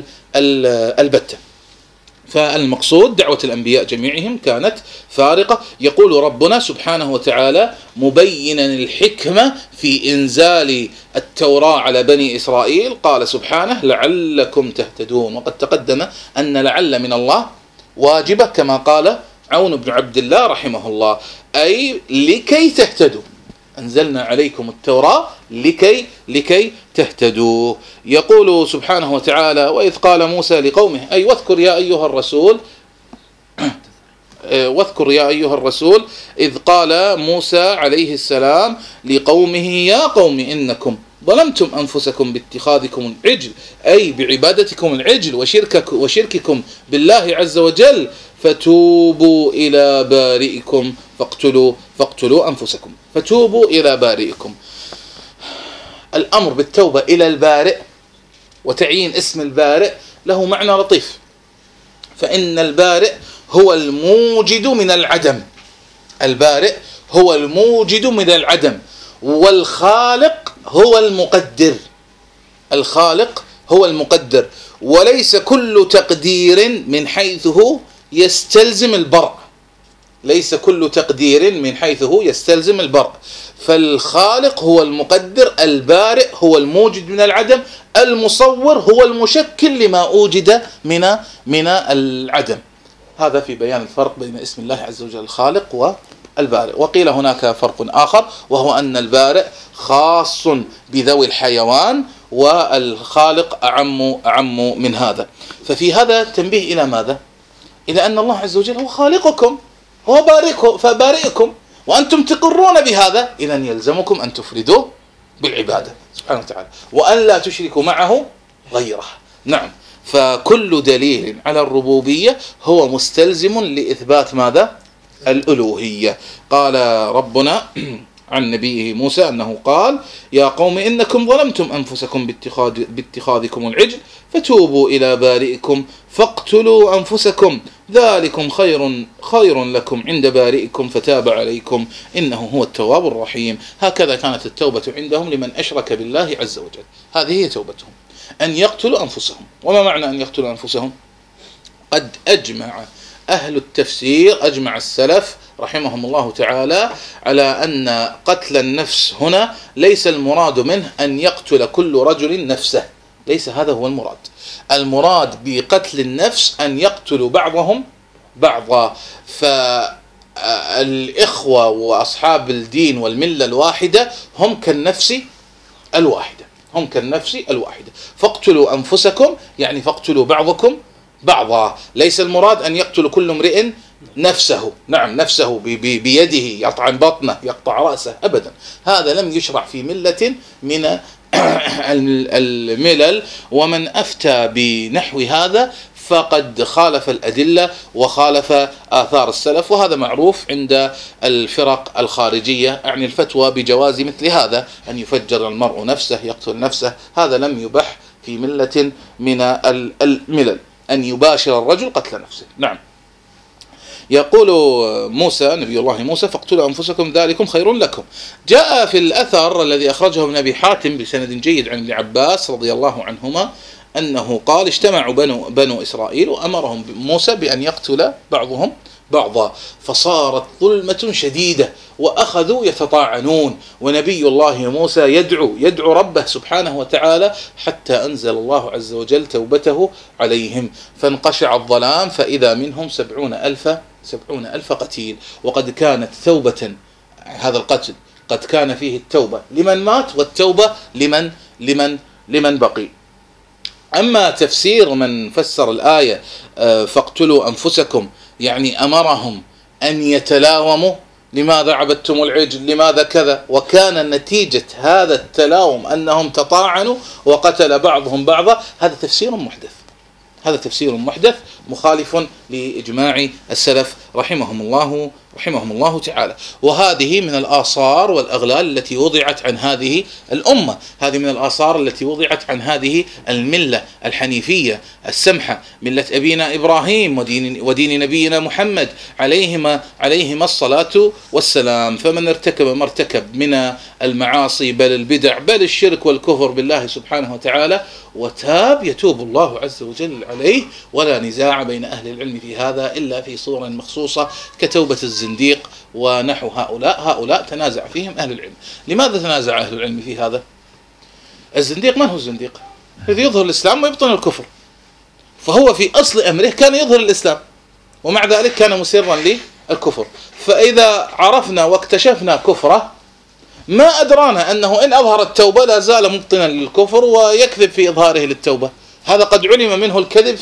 البتة. فالمقصود دعوة الأنبياء جميعهم كانت فارقة. يقول ربنا سبحانه وتعالى مبينا الحكمة في إنزال التوراة على بني إسرائيل، قال سبحانه لعلكم تهتدون. وقد تقدم أن لعل من الله واجبة كما قال عون بن عبد الله رحمه الله، أي لكي تهتدوا، أنزلنا عليكم التوراة لكي تهتدوا. يقول سبحانه وتعالى وإذ قال موسى لقومه، أي واذكر يا أيها الرسول واذكر يا أيها الرسول إذ قال موسى عليه السلام لقومه يا قوم إنكم ظلمتم أنفسكم باتخاذكم العجل، أي بعبادتكم العجل وشرككم بالله عز وجل، فتوبوا إلى بارئكم فاقتلوا أنفسكم. فتوبوا إلى بارئكم، الأمر بالتوبة إلى البارئ وتعيين اسم البارئ له معنى لطيف، فإن البارئ هو الموجد من العدم. البارئ هو الموجد من العدم، والخالق هو المقدر. الخالق هو المقدر، وليس كل تقدير من حيثه يستلزم البرء. ليس كل تقدير من حيثه يستلزم البرء. فالخالق هو المقدر، البارئ هو الموجد من العدم، المصور هو المشكل لما أوجد من العدم. هذا في بيان الفرق بين اسم الله عز وجل الخالق والبارئ. وقيل هناك فرق آخر، وهو أن البارئ خاص بذوي الحيوان، والخالق أعم من هذا. ففي هذا تنبيه إلى ماذا؟ إلى أن الله عز وجل هو خالقكم، هو فبارئكم، وأنتم تقرون بهذا، إذا يلزمكم أن تفردوا بالعبادة سبحانه وتعالى، وأن لا تشركوا معه غيره. نعم، فكل دليل على الربوبية هو مستلزم لإثبات ماذا؟ الألوهية. قال ربنا عن نبيه موسى أنه قال يا قوم إنكم ظلمتم أنفسكم باتخاذكم العجل، فتوبوا إلى بارئكم فاقتلوا أنفسكم ذلكم خير لكم عند بارئكم فتاب عليكم إنه هو التواب الرحيم. هكذا كانت التوبة عندهم لمن أشرك بالله عز وجل. هذه هي توبتهم، أن يقتلوا أنفسهم. وما معنى أن يقتلوا أنفسهم؟ قد أجمع أهل التفسير، أجمع السلف رحمهم الله تعالى على أن قتل النفس هنا ليس المراد منه أن يقتل كل رجل نفسه، ليس هذا هو المراد. المراد بقتل النفس أن يقتلوا بعضهم بعضا. فالإخوة وأصحاب الدين والملة الواحدة هم كالنفس الواحدة، هم كالنفس الواحدة. فاقتلوا أنفسكم يعني فاقتلوا بعضكم بعضا. ليس المراد أن يقتل كل امرئ نفسه، نعم نفسه بيده، يطعن بطنه، يقطع رأسه، أبدا. هذا لم يشرع في ملة من الملل، ومن أفتى بنحو هذا فقد خالف الأدلة وخالف آثار السلف، وهذا معروف عند الفرق الخارجية. يعني الفتوى بجواز مثل هذا، أن يفجر المرء نفسه، يقتل نفسه، هذا لم يبح في ملة من الملل، أن يباشر الرجل قتل نفسه. نعم. يقول موسى نبي الله موسى فاقتلوا أنفسكم ذلكم خير لكم. جاء في الأثر الذي أخرجه ابن أبي حاتم بسند جيد عن ابن عباس رضي الله عنهما أنه قال اجتمعوا بنو إسرائيل وأمرهم موسى بأن يقتل بعضهم بعضا، فصارت ظلمة شديدة وأخذوا يتطاعنون، ونبي الله موسى يدعو ربه سبحانه وتعالى حتى أنزل الله عز وجل توبته عليهم، فانقشع الظلام فإذا منهم 70,000 قتيل. وقد كانت توبة هذا القتل قد كان فيه التوبة لمن مات والتوبة لمن بقي. أما تفسير من فسر الآية فاقتلوا أنفسكم يعني أمرهم أن يتلاوموا، لماذا عبدتم العجل، لماذا كذا، وكان نتيجة هذا التلاوم أنهم تطاعنوا وقتل بعضهم بعضا، هذا تفسير محدث مخالف لإجماع السلف رحمهم الله تعالى. وهذه من الآثار والأغلال التي وضعت عن هذه الأمة، هذه من الآثار التي وضعت عن هذه الملة الحنيفية السمحة، ملة أبينا إبراهيم ودين نبينا محمد عليهما الصلاة والسلام. فمن ارتكب ما ارتكب من المعاصي بل البدع بل الشرك والكفر بالله سبحانه وتعالى وتاب يتوب الله عز وجل عليه، ولا نزاع بين أهل العلم في هذا إلا في صورة مخصوصة كتوبة الزنديق ونحو هؤلاء تنازع فيهم أهل العلم. لماذا تنازع أهل العلم في هذا؟ الزنديق من هو الزنديق؟ الذي يظهر الإسلام ويبطن الكفر، فهو في أصل أمره كان يظهر الإسلام ومع ذلك كان مسرا للكفر. فإذا عرفنا واكتشفنا كفره ما أدرانا أنه إن أظهر التوبة لا زال مبطنا للكفر ويكذب في إظهاره للتوبة. هذا قد علم منه الكذب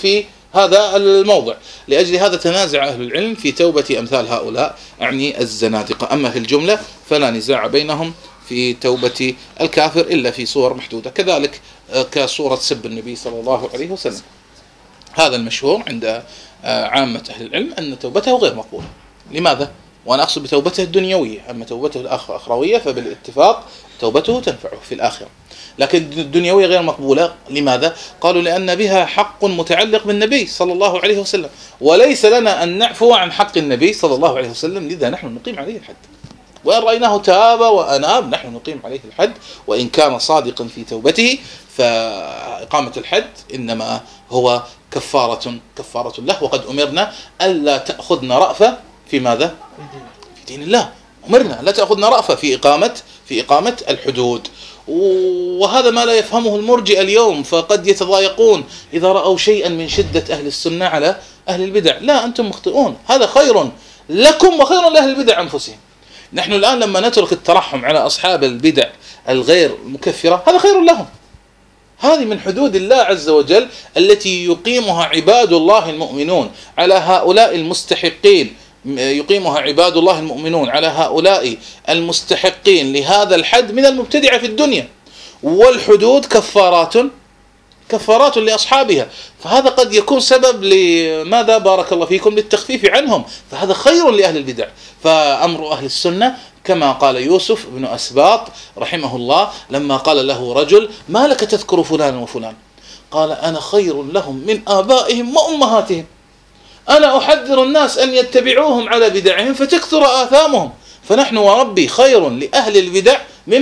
هذا الموضع. لأجل هذا تنازع أهل العلم في توبة أمثال هؤلاء، أعني الزنادقة. أما في الجملة فلا نزاع بينهم في توبة الكافر إلا في صور محدودة، كذلك كصورة سب النبي صلى الله عليه وسلم. هذا المشهور عند عامة أهل العلم أن توبته غير مقبولة. لماذا؟ وأنا أقصد بتوبته الدنيوية. أما توبته الأخروية فبالاتفاق توبته تنفعه في الآخرة، لكن الدنيوية غير مقبولة. لماذا؟ قالوا لأن بها حق متعلق بالنبي صلى الله عليه وسلم، وليس لنا أن نعفو عن حق النبي صلى الله عليه وسلم، لذا نحن نقيم عليه الحد. وإن رأيناه تاب وأناب نحن نقيم عليه الحد، وإن كان صادقا في توبته فإقامة الحد إنما هو كفارة له. وقد أمرنا ألا تأخذنا رأفة في ماذا؟ في دين الله. أمرنا لا تأخذنا رأفة في إقامة الحدود. وهذا ما لا يفهمه المرجئة اليوم، فقد يتضايقون إذا رأوا شيئا من شدة أهل السنة على أهل البدع. لا، أنتم مخطئون، هذا خير لكم وخير لأهل البدع أنفسهم. نحن الآن لما نترك الترحم على أصحاب البدع الغير مكفرة هذا خير لهم. هذه من حدود الله عز وجل التي يقيمها عباد الله المؤمنون على هؤلاء المستحقين، يقيمها عباد الله المؤمنون على هؤلاء المستحقين لهذا الحد من المبتدعة في الدنيا. والحدود كفارات لأصحابها، فهذا قد يكون سبب لماذا؟ بارك الله فيكم، للتخفيف عنهم، فهذا خير لأهل البدع. فأمر أهل السنة كما قال يوسف بن أسباط رحمه الله لما قال له رجل: ما لك تذكر فلانا وفلان؟ قال: أنا خير لهم من آبائهم وأمهاتهم، أنا أحذر الناس أن يتبعوهم على بدعهم فتكثر آثامهم، فنحن وربي خير لأهل البدع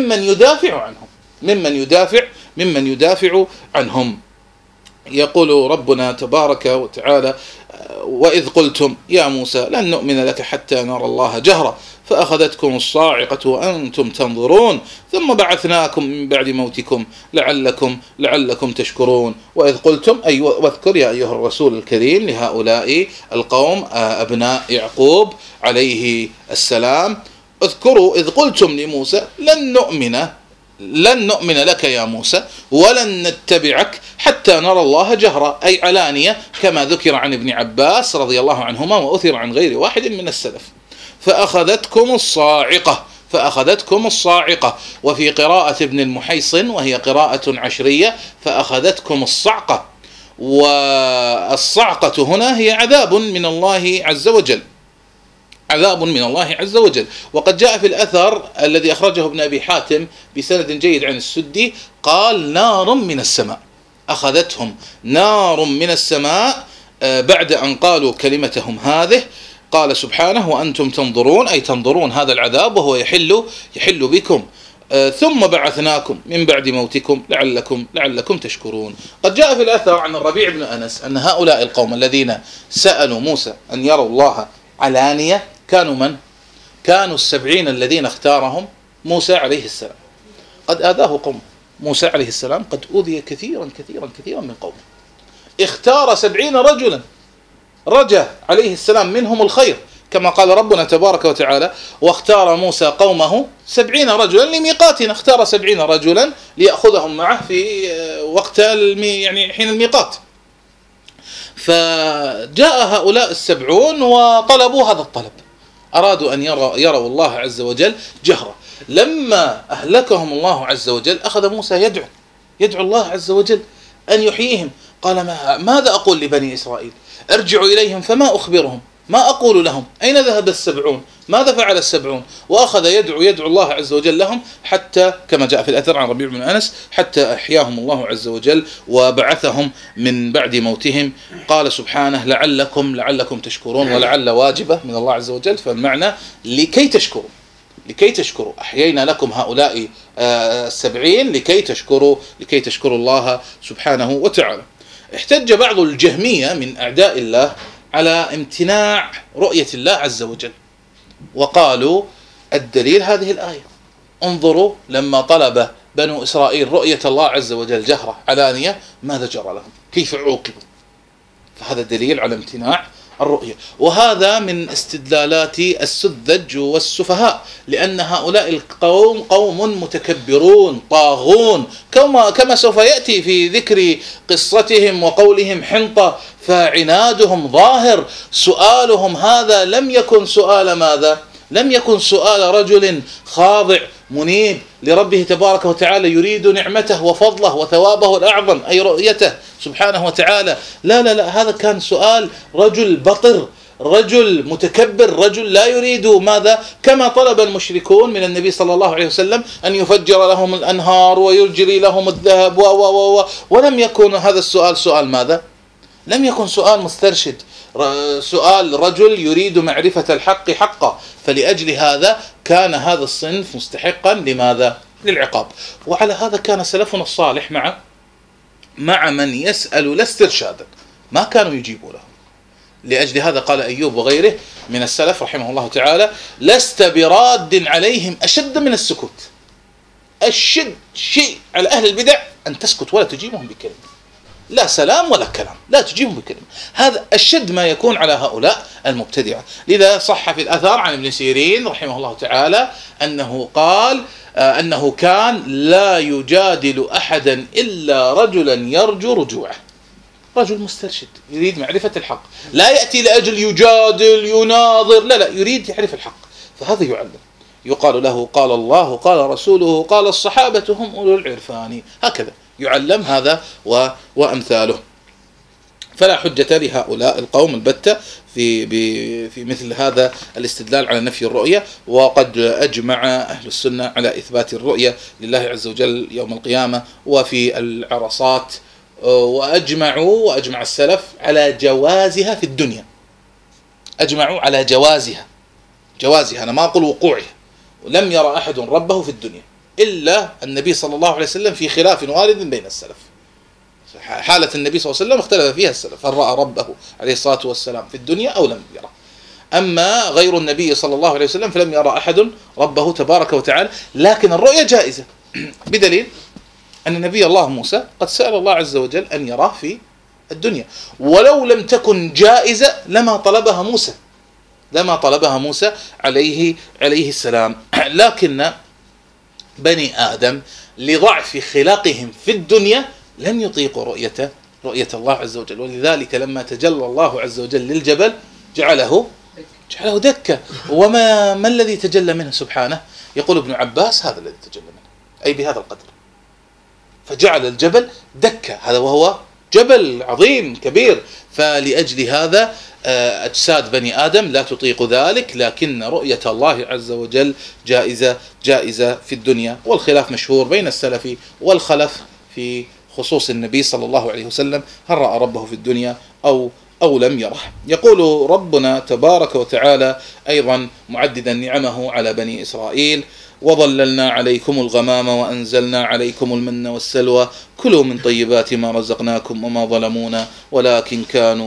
ممن يدافع عنهم. يقول ربنا تبارك وتعالى: وإذ قلتم يا موسى لن نؤمن لك حتى نرى الله جهرة فأخذتكم الصاعقة وأنتم تنظرون ثم بعثناكم من بعد موتكم لعلكم تشكرون. وإذ قلتم، أي واذكر يا أيها الرسول الكريم لهؤلاء القوم أبناء يعقوب عليه السلام، اذكروا إذ قلتم لموسى لن نؤمن لك يا موسى ولن نتبعك حتى نرى الله جهرة، أي علانية، كما ذكر عن ابن عباس رضي الله عنهما وأثر عن غير واحد من السلف. فأخذتكم الصاعقة. وفي قراءة ابن المحيصن وهي قراءة عشرية: فأخذتكم الصعقة. والصعقة هنا هي عذاب من الله عز وجل. وقد جاء في الأثر الذي أخرجه ابن أبي حاتم بسند جيد عن السدي قال: نار من السماء، أخذتهم نار من السماء بعد أن قالوا كلمتهم هذه. قال سبحانه: وأنتم تنظرون، أي تنظرون هذا العذاب وهو يحل بكم، ثم بعثناكم من بعد موتكم لعلكم تشكرون. قد جاء في الأثر عن الربيع بن أنس أن هؤلاء القوم الذين سألوا موسى أن يروا الله علانية كانوا 70 الذين اختارهم موسى عليه السلام. قد آذاه قوم موسى عليه السلام، قد أوذي كثيرا من قومه. اختار 70 رجلا رجى عليه السلام منهم الخير، كما قال ربنا تبارك وتعالى: واختار موسى قومه 70 رجلا لميقاتنا. اختار 70 رجلا ليأخذهم معه في وقت حين الميقات. فجاء هؤلاء 70 وطلبوا هذا الطلب، أرادوا أن يروا الله عز وجل جهرة. لما أهلكهم الله عز وجل أخذ موسى يدعو الله عز وجل أن يحييهم. قال: ماذا أقول لبني إسرائيل؟ ارجعوا إليهم فما أخبرهم، ما أقول لهم؟ أين ذهب 70؟ ماذا فعل 70؟ وأخذ يدعو الله عز وجل لهم، حتى كما جاء في الأثر عن ربيع بن أنس حتى أحياهم الله عز وجل وبعثهم من بعد موتهم. قال سبحانه: لعلكم تشكرون، ولعل واجبة من الله عز وجل، فالمعنى لكي تشكروا أحيينا لكم هؤلاء 70 لكي تشكروا الله سبحانه وتعالى. احتج بعض الجهمية من أعداء الله على امتناع رؤية الله عز وجل، وقالوا: الدليل هذه الآية، انظروا لما طلب بنو إسرائيل رؤية الله عز وجل جهرة علانية ماذا جرى لهم، كيف عوقبوا. فهذا دليل على امتناع الرؤية. وهذا من استدلالات السذج والسفهاء، لأن هؤلاء القوم قوم متكبرون طاغون، كما سوف يأتي في ذكر قصتهم وقولهم حنطة، فعنادهم ظاهر. سؤالهم هذا لم يكن سؤال ماذا؟ لم يكن سؤال رجل خاضع منيب لربه تبارك وتعالى يريد نعمته وفضله وثوابه الأعظم أي رؤيته سبحانه وتعالى. لا لا لا، هذا كان سؤال رجل بطر، رجل متكبر، رجل لا يريد ماذا؟ كما طلب المشركون من النبي صلى الله عليه وسلم أن يفجر لهم الأنهار ويجري لهم الذهب ولم يكن هذا السؤال سؤال ماذا؟ لم يكن سؤال مسترشد، سؤال رجل يريد معرفة الحق حقا. فلأجل هذا كان هذا الصنف مستحقا لماذا؟ للعقاب. وعلى هذا كان سلفنا الصالح مع من يسأل لا استرشادا، ما كانوا يجيبوا له. لأجل هذا قال أيوب وغيره من السلف رحمه الله تعالى: لست براد عليهم أشد من السكوت. أشد شيء على أهل البدع أن تسكت ولا تجيبهم بكلمة، لا سلام ولا كلام، لا تجيبهم بكلمة. هذا أشد ما يكون على هؤلاء المبتدعة. لذا صح في الأثر عن ابن سيرين رحمه الله تعالى أنه قال أنه كان لا يجادل أحدا إلا رجلا يرجو رجوعه، رجل مسترشد يريد معرفة الحق، لا يأتي لأجل يجادل يناظر، لا لا، يريد يعرف الحق. فهذا يعلم، يقال له قال الله قال رسوله قال الصحابة هم أولو العرفان، هكذا يعلم هذا وأمثاله. فلا حجة لهؤلاء القوم البتة في مثل هذا الاستدلال على نفي الرؤية. وقد أجمع أهل السنة على إثبات الرؤية لله عز وجل يوم القيامة وفي العرصات، وأجمع السلف على جوازها في الدنيا. أجمعوا على جوازها، أنا ما أقول وقوعها. لم يرى أحد ربه في الدنيا إلا النبي صلى الله عليه وسلم، في خلاف وارد بين السلف. حالة النبي صلى الله عليه وسلم اختلف فيها السلف، هل رأى ربه عليه الصلاة والسلام في الدنيا أو لم يرى. أما غير النبي صلى الله عليه وسلم فلم يرى أحد ربه تبارك وتعالى. لكن الرؤية جائزة بدليل أن نبي الله موسى قد سأل الله عز وجل أن يراه في الدنيا، ولو لم تكن جائزة لما طلبها موسى عليه السلام. لكن بني آدم لضعف خلقهم في الدنيا لم يطيقوا رؤية الله عز وجل. ولذلك لما تجلى الله عز وجل للجبل جعله دكة. وما الذي تجلى منه سبحانه؟ يقول ابن عباس هذا الذي تجلى منه، أي بهذا القدر، فجعل الجبل دكة، هذا وهو جبل عظيم كبير. فلأجل هذا أجساد بني آدم لا تطيق ذلك، لكن رؤية الله عز وجل جائزة في الدنيا. والخلاف مشهور بين السلف والخلف في خصوص النبي صلى الله عليه وسلم، هل رأى ربه في الدنيا أو لم يره. يقول ربنا تبارك وتعالى أيضا معددا نعمه على بني إسرائيل: وظللنا عليكم الغمام وأنزلنا عليكم المن والسلوى كلوا من طيبات ما رزقناكم وما ظلمونا ولكن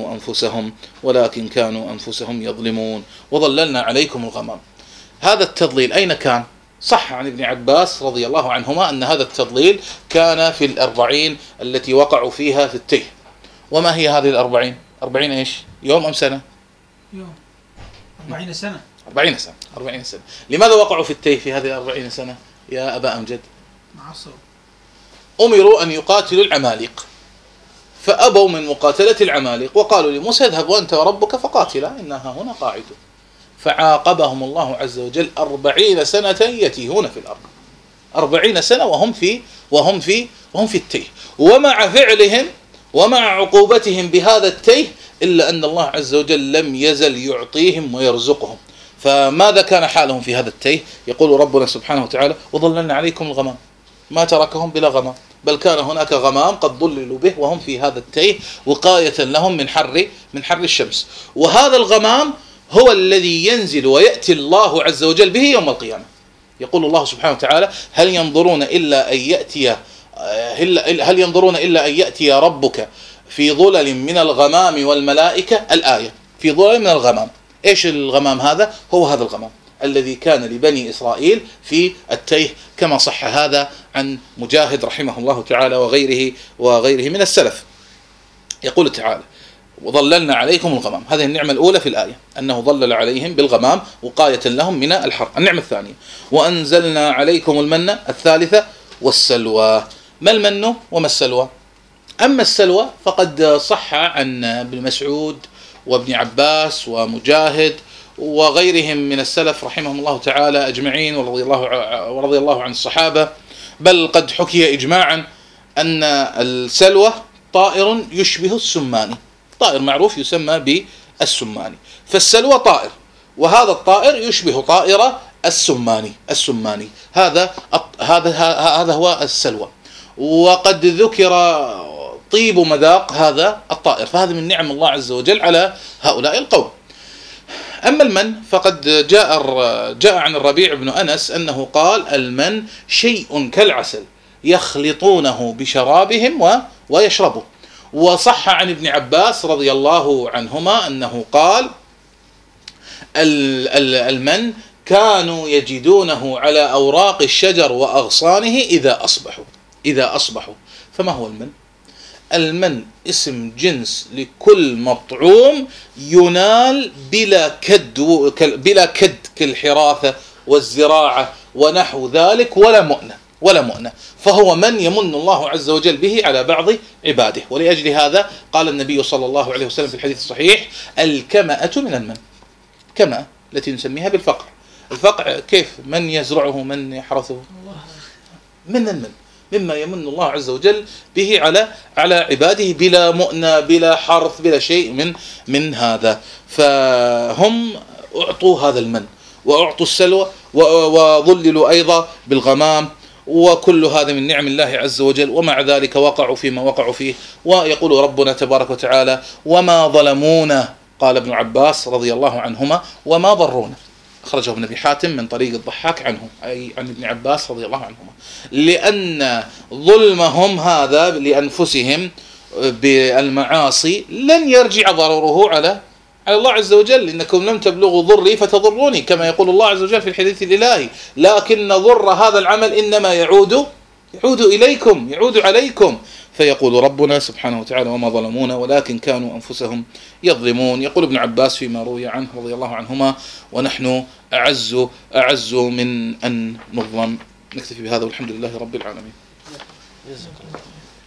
كانوا أنفسهم يظلمون. وظللنا عليكم الغمام، هذا التضليل أين كان؟ صح عن ابن عباس رضي الله عنهما أن هذا التضليل كان في 40 التي وقعوا فيها في التيه. وما هي هذه 40 إيش؟ يوم أم سنة؟ يوم. 40 سنة. 40 سنة. لماذا وقعوا في التيه في هذه 40 سنة يا أبا أمجد؟ معصب. أمروا أن يقاتلوا العماليق فأبوا من مقاتلة العماليق، وقالوا لموسى: اذهب وأنت وربك فقاتلا إنها هنا قاعدون. فعاقبهم الله عز وجل 40 سنة يتيهون في الأرض، 40 سنة وهم في التيه. ومع فعلهم ومع عقوبتهم بهذا التيه إلا أن الله عز وجل لم يزل يعطيهم ويرزقهم. فماذا كان حالهم في هذا التيه؟ يقول ربنا سبحانه وتعالى: وظللنا عليكم الغمام، ما تركهم بلا غمام، بل كان هناك غمام قد ظللوا به وهم في هذا التيه وقاية لهم من حر الشمس. وهذا الغمام هو الذي ينزل ويأتي الله عز وجل به يوم القيامة. يقول الله سبحانه وتعالى: هل ينظرون إلا أن يأتي ربك في ظلل من الغمام والملائكة. الآية في ظلل من الغمام. إيش الغمام هذا؟ هو هذا الغمام الذي كان لبني إسرائيل في التيه، كما صح هذا عن مجاهد رحمه الله تعالى وغيره من السلف. يقول تعالى: وظللنا عليكم الغمام. هذه النعمة الأولى في الآية، أنه ظلل عليهم بالغمام وقاية لهم من الحر. النعمة الثانية: وأنزلنا عليكم المن. الثالثة: والسلوى. ما المن وما السلوى؟ أما السلوى فقد صح عن ابن مسعود وابن عباس ومجاهد وغيرهم من السلف رحمهم الله تعالى أجمعين ورضي الله عن الصحابة، بل قد حكي إجماعا أن السلوى طائر يشبه السماني، طائر معروف يسمى بالسماني. فالسلوى طائر، وهذا الطائر يشبه طائر السماني. هذا هو السلوى. وقد ذكر طيب مذاق هذا الطائر، فهذا من نعم الله عز وجل على هؤلاء القوم. أما المن فقد جاء عن الربيع بن أنس أنه قال: المن شيء كالعسل يخلطونه بشرابهم ويشربه. وصح عن ابن عباس رضي الله عنهما أنه قال: المن كانوا يجدونه على أوراق الشجر وأغصانه إذا أصبحوا. فما هو المن؟ المن اسم جنس لكل مطعوم ينال بلا كد كالحراثة والزراعة ونحو ذلك ولا مؤنة، فهو من يمن الله عز وجل به على بعض عباده. ولأجل هذا قال النبي صلى الله عليه وسلم في الحديث الصحيح: الكمأة من المن. كمأة التي نسميها بالفقع. الفقع كيف؟ من يزرعه؟ من يحرثه؟ من المن، مما يمن الله عز وجل به على عباده بلا مؤنة بلا حرث بلا شيء من هذا. فهم أعطوا هذا المن وأعطوا السلوى وظللوا أيضا بالغمام، وكل هذا من نعم الله عز وجل. ومع ذلك وقعوا فيما وقعوا فيه. ويقول ربنا تبارك وتعالى: وما ظلمونا. قال ابن عباس رضي الله عنهما: وما ضرونا. أخرجه ابن أبي حاتم من طريق الضحاك عنه، أي عن ابن عباس رضي الله عنهما، لأن ظلمهم هذا لأنفسهم بالمعاصي لن يرجع ضرره على الله عز وجل. إنكم لم تبلغوا ضري فتضروني، كما يقول الله عز وجل في الحديث الإلهي: لكن ضر هذا العمل إنما يعود إليكم، يعود عليكم. فيقول ربنا سبحانه وتعالى: وما ظلمونا ولكن كانوا أنفسهم يظلمون. يقول ابن عباس فيما روي عنه رضي الله عنهما: ونحن أعز من أن نظلم. نكتفي بهذا والحمد لله رب العالمين.